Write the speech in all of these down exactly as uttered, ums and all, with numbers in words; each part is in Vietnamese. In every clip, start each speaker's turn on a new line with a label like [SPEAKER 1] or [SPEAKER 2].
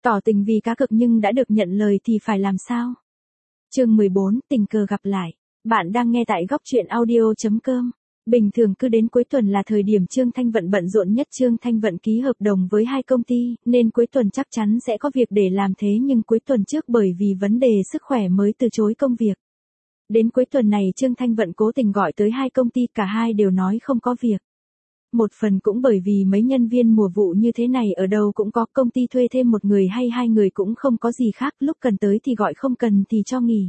[SPEAKER 1] Tỏ tình vì cá cược nhưng đã được nhận lời thì phải làm sao? Chương mười bốn, tình cờ gặp lại. Bạn đang nghe tại góc truyện audio chấm com. Bình thường cứ đến cuối tuần là thời điểm Trương Thanh Vận bận rộn nhất. Trương Thanh Vận ký hợp đồng với hai công ty, nên cuối tuần chắc chắn sẽ có việc để làm, thế nhưng cuối tuần trước bởi vì vấn đề sức khỏe mới từ chối công việc. Đến cuối tuần này Trương Thanh Vận cố tình gọi tới hai công ty, cả hai đều nói không có việc. Một phần cũng bởi vì mấy nhân viên mùa vụ như thế này ở đâu cũng có, công ty thuê thêm một người hay hai người cũng không có gì khác, lúc cần tới thì gọi, không cần thì cho nghỉ.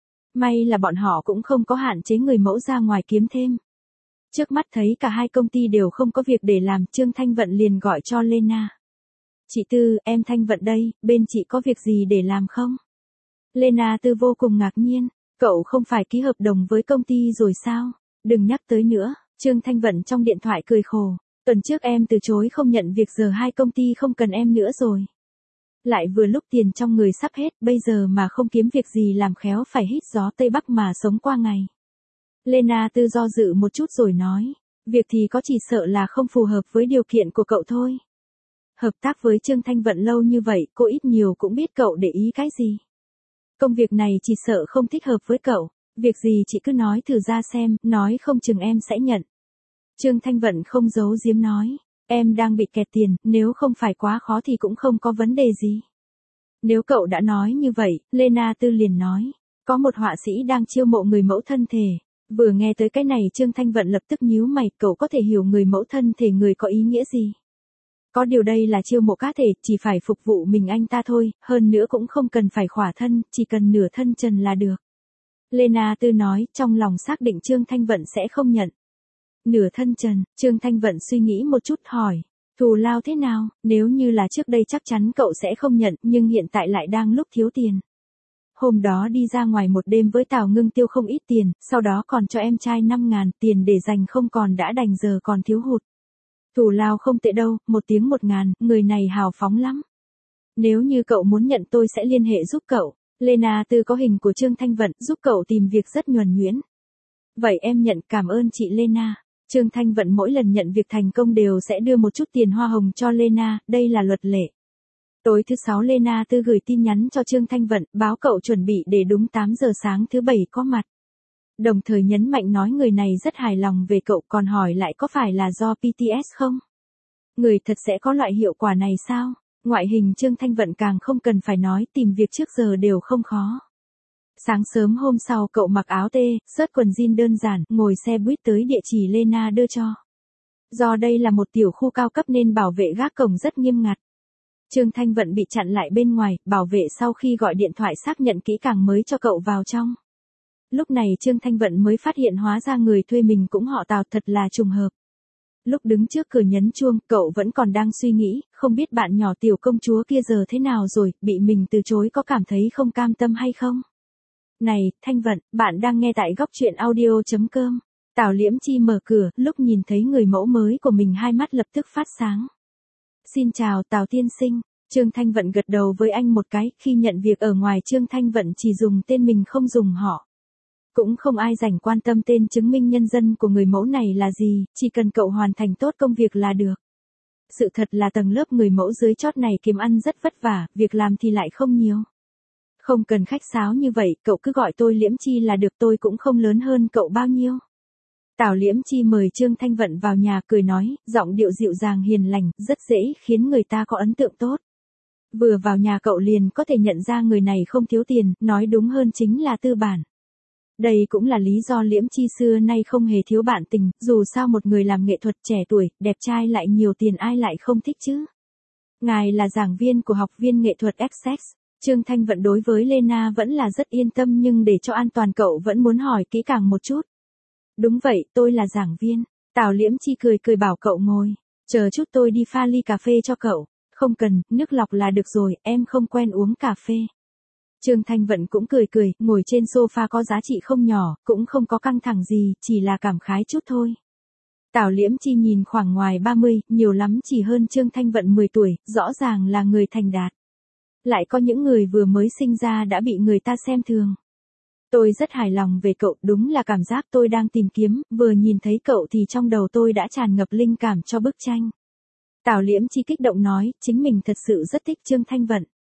[SPEAKER 1] May là bọn họ cũng không có hạn chế người mẫu ra ngoài kiếm thêm. Trước mắt thấy cả hai công ty đều không có việc để làm, Trương Thanh Vận liền gọi cho Lena. Chị Tư, em Thanh Vận đây, bên chị có việc gì để làm không? Lena Tư vô cùng ngạc nhiên, cậu không phải ký hợp đồng với công ty rồi sao? Đừng nhắc tới nữa. Trương Thanh Vận trong điện thoại cười khổ, tuần trước em từ chối không nhận việc, giờ hai công ty không cần em nữa rồi. Lại vừa lúc tiền trong người sắp hết, bây giờ mà không kiếm việc gì làm khéo phải hít gió Tây Bắc mà sống qua ngày. Lena Tư do dự một chút rồi nói, việc thì có, chỉ sợ là không phù hợp với điều kiện của cậu thôi. Hợp tác với Trương Thanh Vận lâu như vậy, cô ít nhiều cũng biết cậu để ý cái gì. Công việc này chỉ sợ không thích hợp với cậu. Việc gì chị cứ nói thử ra xem, nói không chừng em sẽ nhận. Trương Thanh Vận không giấu giếm nói, em đang bị kẹt tiền, nếu không phải quá khó thì cũng không có vấn đề gì. Nếu cậu đã nói như vậy, Lena Tư liền nói, có một họa sĩ đang chiêu mộ người mẫu thân thể. Vừa nghe tới cái này Trương Thanh Vận lập tức nhíu mày, cậu có thể hiểu người mẫu thân thể người có ý nghĩa gì? Có điều đây là chiêu mộ cá thể, chỉ phải phục vụ mình anh ta thôi, hơn nữa cũng không cần phải khỏa thân, chỉ cần nửa thân trần là được. Lena Tư nói, trong lòng xác định Trương Thanh Vận sẽ không nhận. Nửa thân trần, Trương Thanh Vận suy nghĩ một chút hỏi, thù lao thế nào? Nếu như là trước đây chắc chắn cậu sẽ không nhận, nhưng hiện tại lại đang lúc thiếu tiền. Hôm đó đi ra ngoài một đêm với Tào Ngưng tiêu không ít tiền, sau đó còn cho em trai năm ngàn, tiền để dành không còn đã đành, giờ còn thiếu hụt. Thù lao không tệ đâu, một tiếng một ngàn, người này hào phóng lắm. Nếu như cậu muốn nhận tôi sẽ liên hệ giúp cậu. Lena Tư có hình của Trương Thanh Vận, giúp cậu tìm việc rất nhuần nhuyễn. Vậy em nhận, cảm ơn chị Lena. Trương Thanh Vận mỗi lần nhận việc thành công đều sẽ đưa một chút tiền hoa hồng cho Lena, đây là luật lệ. Tối thứ sáu Lena Tư gửi tin nhắn cho Trương Thanh Vận, báo cậu chuẩn bị để đúng tám giờ sáng thứ bảy có mặt. Đồng thời nhấn mạnh nói người này rất hài lòng về cậu, còn hỏi lại có phải là do pê tê ét không? Người thật sẽ có loại hiệu quả này sao? Ngoại hình Trương Thanh Vận càng không cần phải nói, tìm việc trước giờ đều không khó. Sáng sớm hôm sau cậu mặc áo tê, sớt quần jean đơn giản, ngồi xe buýt tới địa chỉ Lena đưa cho. Do đây là một tiểu khu cao cấp nên bảo vệ gác cổng rất nghiêm ngặt. Trương Thanh Vận bị chặn lại bên ngoài, bảo vệ sau khi gọi điện thoại xác nhận kỹ càng mới cho cậu vào trong. Lúc này Trương Thanh Vận mới phát hiện hóa ra người thuê mình cũng họ Tào, thật là trùng hợp. Lúc đứng trước cửa nhấn chuông, cậu vẫn còn đang suy nghĩ, không biết bạn nhỏ tiểu công chúa kia giờ thế nào rồi, bị mình từ chối có cảm thấy không cam tâm hay không? Này, Thanh Vận, bạn đang nghe tại góc truyện audio chấm com. Tào Liễm Chi mở cửa, lúc nhìn thấy người mẫu mới của mình hai mắt lập tức phát sáng. Xin chào Tào tiên sinh. Trương Thanh Vận gật đầu với anh một cái, khi nhận việc ở ngoài Trương Thanh Vận chỉ dùng tên mình không dùng họ. Cũng không ai rảnh quan tâm tên chứng minh nhân dân của người mẫu này là gì, chỉ cần cậu hoàn thành tốt công việc là được. Sự thật là tầng lớp người mẫu dưới chót này kiếm ăn rất vất vả, việc làm thì lại không nhiều. Không cần khách sáo như vậy, cậu cứ gọi tôi Liễm Chi là được, tôi cũng không lớn hơn cậu bao nhiêu. Tào Liễm Chi mời Trương Thanh Vận vào nhà, cười nói, giọng điệu dịu dàng hiền lành, rất dễ khiến người ta có ấn tượng tốt. Vừa vào nhà cậu liền có thể nhận ra người này không thiếu tiền, nói đúng hơn chính là tư bản. Đây cũng là lý do Liễm Chi xưa nay không hề thiếu bạn tình, dù sao một người làm nghệ thuật trẻ tuổi, đẹp trai lại nhiều tiền ai lại không thích chứ. Ngài là giảng viên của học viên nghệ thuật ích ét. Trương Thanh Vận đối với Lena vẫn là rất yên tâm, nhưng để cho an toàn cậu vẫn muốn hỏi kỹ càng một chút. Đúng vậy, tôi là giảng viên. Tào Liễm Chi cười cười bảo cậu ngồi. Chờ chút tôi đi pha ly cà phê cho cậu. Không cần, nước lọc là được rồi, em không quen uống cà phê. Trương Thanh Vận cũng cười cười, ngồi trên sofa có giá trị không nhỏ, cũng không có căng thẳng gì, chỉ là cảm khái chút thôi. Tào Liễm Chi nhìn khoảng ngoài ba mươi, nhiều lắm chỉ hơn Trương Thanh Vận mười tuổi, rõ ràng là người thành đạt. Lại có những người vừa mới sinh ra đã bị người ta xem thường. Tôi rất hài lòng về cậu, đúng là cảm giác tôi đang tìm kiếm, vừa nhìn thấy cậu thì trong đầu tôi đã tràn ngập linh cảm cho bức tranh. Tào Liễm Chi kích động nói, chính mình thật sự rất thích Trương Thanh Vận.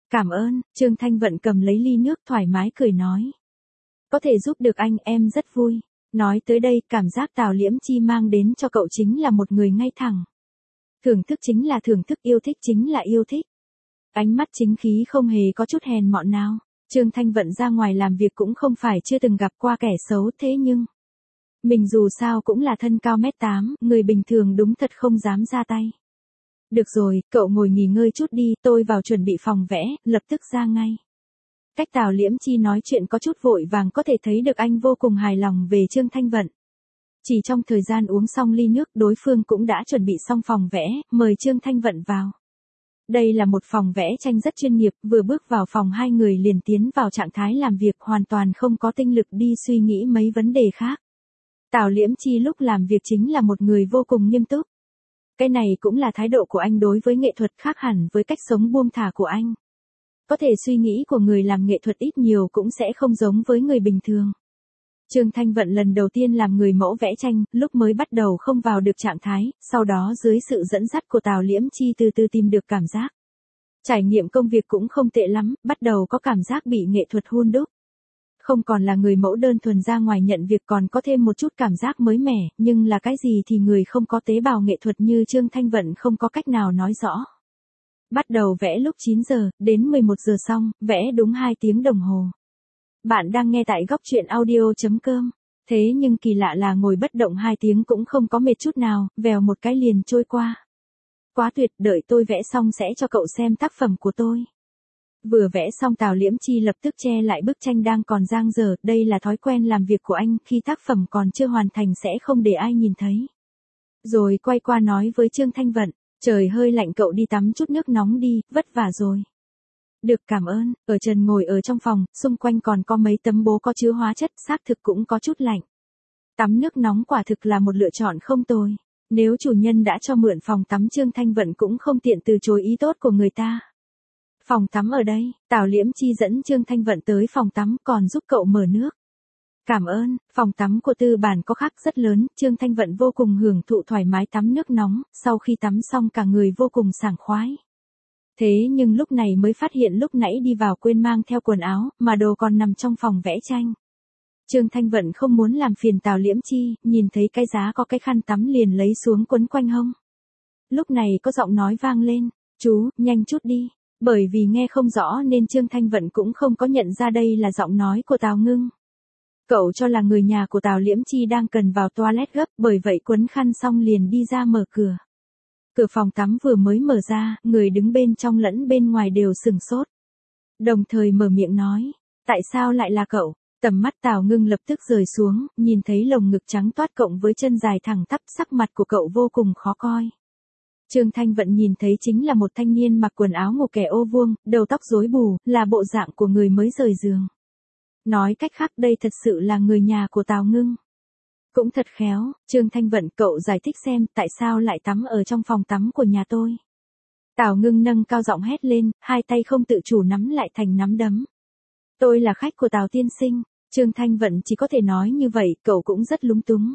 [SPEAKER 1] Cảm ơn, Trương Thanh Vận cầm lấy ly nước thoải mái cười nói. Có thể giúp được anh em rất vui. Nói tới đây, cảm giác Tào Liễm Chi mang đến cho cậu chính là một người ngay thẳng. Thưởng thức chính là thưởng thức, yêu thích chính là yêu thích. Ánh mắt chính khí không hề có chút hèn mọn nào. Trương Thanh Vận ra ngoài làm việc cũng không phải chưa từng gặp qua kẻ xấu, thế nhưng mình dù sao cũng là thân cao mét tám, người bình thường đúng thật không dám ra tay. Được rồi, cậu ngồi nghỉ ngơi chút đi, tôi vào chuẩn bị phòng vẽ, lập tức ra ngay. Cách Tào Liễm Chi nói chuyện có chút vội vàng có thể thấy được anh vô cùng hài lòng về Trương Thanh Vận. Chỉ trong thời gian uống xong ly nước, đối phương cũng đã chuẩn bị xong phòng vẽ, mời Trương Thanh Vận vào. Đây là một phòng vẽ tranh rất chuyên nghiệp, vừa bước vào phòng hai người liền tiến vào trạng thái làm việc, hoàn toàn không có tinh lực đi suy nghĩ mấy vấn đề khác. Tào Liễm Chi lúc làm việc chính là một người vô cùng nghiêm túc. Cái này cũng là thái độ của anh đối với nghệ thuật, khác hẳn với cách sống buông thả của anh. Có thể suy nghĩ của người làm nghệ thuật ít nhiều cũng sẽ không giống với người bình thường. Trương Thanh Vận lần đầu tiên làm người mẫu vẽ tranh, lúc mới bắt đầu không vào được trạng thái, sau đó dưới sự dẫn dắt của Tào Liễm Chi từ từ tìm được cảm giác. Trải nghiệm công việc cũng không tệ lắm, bắt đầu có cảm giác bị nghệ thuật hun đúc. Không còn là người mẫu đơn thuần ra ngoài nhận việc, còn có thêm một chút cảm giác mới mẻ, nhưng là cái gì thì người không có tế bào nghệ thuật như Trương Thanh Vận không có cách nào nói rõ. Bắt đầu vẽ lúc chín giờ, đến mười một giờ xong, vẽ đúng hai tiếng đồng hồ. Bạn đang nghe tại góc truyện audio chấm com. Thế nhưng kỳ lạ là ngồi bất động hai tiếng cũng không có mệt chút nào, vèo một cái liền trôi qua. Quá tuyệt, đợi tôi vẽ xong sẽ cho cậu xem tác phẩm của tôi. Vừa vẽ xong Tào Liễm Chi lập tức che lại bức tranh đang còn dang dở, đây là thói quen làm việc của anh, khi tác phẩm còn chưa hoàn thành sẽ không để ai nhìn thấy. Rồi quay qua nói với Trương Thanh Vận, trời hơi lạnh cậu đi tắm chút nước nóng đi, vất vả rồi. Được, cảm ơn. Ở Trần ngồi ở trong phòng, xung quanh còn có mấy tấm bố có chứa hóa chất, xác thực cũng có chút lạnh. Tắm nước nóng quả thực là một lựa chọn không tồi. Nếu chủ nhân đã cho mượn phòng tắm, Trương Thanh Vận cũng không tiện từ chối ý tốt của người ta. Phòng tắm ở đây, Tào Liễm Chi dẫn Trương Thanh Vận tới phòng tắm, còn giúp cậu mở nước. Cảm ơn. Phòng tắm của Tư Bản có khác rất lớn, Trương Thanh Vận vô cùng hưởng thụ thoải mái tắm nước nóng, sau khi tắm xong cả người vô cùng sảng khoái. Thế nhưng lúc này mới phát hiện lúc nãy đi vào quên mang theo quần áo, mà đồ còn nằm trong phòng vẽ tranh. Trương Thanh Vận không muốn làm phiền Tào Liễm Chi, nhìn thấy cái giá có cái khăn tắm liền lấy xuống quấn quanh hông. Lúc này có giọng nói vang lên, chú, nhanh chút đi. Bởi vì nghe không rõ nên Trương Thanh Vận cũng không có nhận ra đây là giọng nói của Tào Ngưng. Cậu cho là người nhà của Tào Liễm Chi đang cần vào toilet gấp, bởi vậy quấn khăn xong liền đi ra mở cửa. Cửa phòng tắm vừa mới mở ra, người đứng bên trong lẫn bên ngoài đều sừng sốt. Đồng thời mở miệng nói, tại sao lại là cậu? Tầm mắt Tào Ngưng lập tức rời xuống, nhìn thấy lồng ngực trắng toát cộng với chân dài thẳng tắp, sắc mặt của cậu vô cùng khó coi. Trương Thanh Vận nhìn thấy chính là một thanh niên mặc quần áo ngủ kẻ ô vuông, đầu tóc rối bù, là bộ dạng của người mới rời giường. Nói cách khác đây thật sự là người nhà của Tào Ngưng. Cũng thật khéo, Trương Thanh Vận, cậu giải thích xem tại sao lại tắm ở trong phòng tắm của nhà tôi. Tào Ngưng nâng cao giọng hét lên, hai tay không tự chủ nắm lại thành nắm đấm. Tôi là khách của Tào tiên sinh. Trương Thanh Vận chỉ có thể nói như vậy, cậu cũng rất lúng túng.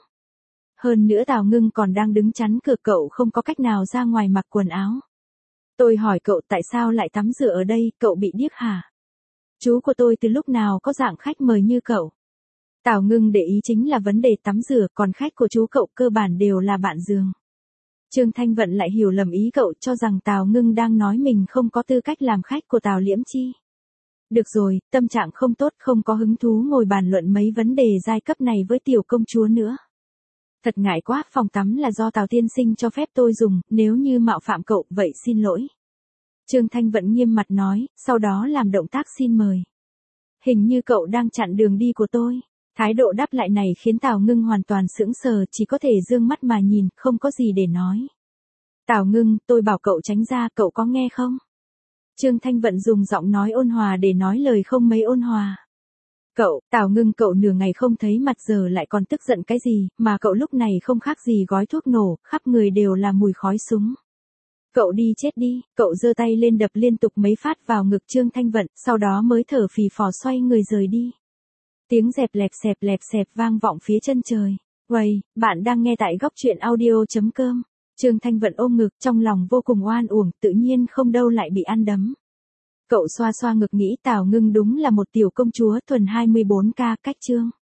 [SPEAKER 1] Hơn nữa Tào Ngưng còn đang đứng chắn cửa, cậu không có cách nào ra ngoài mặc quần áo. Tôi hỏi cậu tại sao lại tắm rửa ở đây, cậu bị điếc hả? Chú của tôi từ lúc nào có dạng khách mời như cậu? Tào Ngưng để ý chính là vấn đề tắm rửa, còn khách của chú cậu cơ bản đều là bạn giường. Trương Thanh Vận lại hiểu lầm ý cậu, cho rằng Tào Ngưng đang nói mình không có tư cách làm khách của Tào Liễm Chi. Được rồi, tâm trạng không tốt, không có hứng thú ngồi bàn luận mấy vấn đề giai cấp này với tiểu công chúa nữa. Thật ngại quá, phòng tắm là do Tào tiên sinh cho phép tôi dùng, nếu như mạo phạm cậu, vậy xin lỗi. Trương Thanh Vận nghiêm mặt nói, sau đó làm động tác xin mời. Hình như cậu đang chặn đường đi của tôi. Thái độ đáp lại này khiến Tào Ngưng hoàn toàn sững sờ, chỉ có thể dương mắt mà nhìn, không có gì để nói. Tào Ngưng, tôi bảo cậu tránh ra, cậu có nghe không? Trương Thanh Vận dùng giọng nói ôn hòa để nói lời không mấy ôn hòa. Cậu, Tào Ngưng, cậu nửa ngày không thấy mặt giờ lại còn tức giận cái gì, mà cậu lúc này không khác gì gói thuốc nổ, khắp người đều là mùi khói súng. Cậu đi chết đi, cậu giơ tay lên đập liên tục mấy phát vào ngực Trương Thanh Vận, sau đó mới thở phì phò xoay người rời đi. Tiếng dẹp lẹp xẹp lẹp xẹp vang vọng phía chân trời. Uầy, bạn đang nghe tại góc truyện audio chấm com. Trương Thanh Vận ôm ngực, trong lòng vô cùng oan uổng, tự nhiên không đâu lại bị ăn đấm. Cậu xoa xoa ngực nghĩ Tào Ngưng đúng là một tiểu công chúa thuần hai mươi bốn K cách Trương.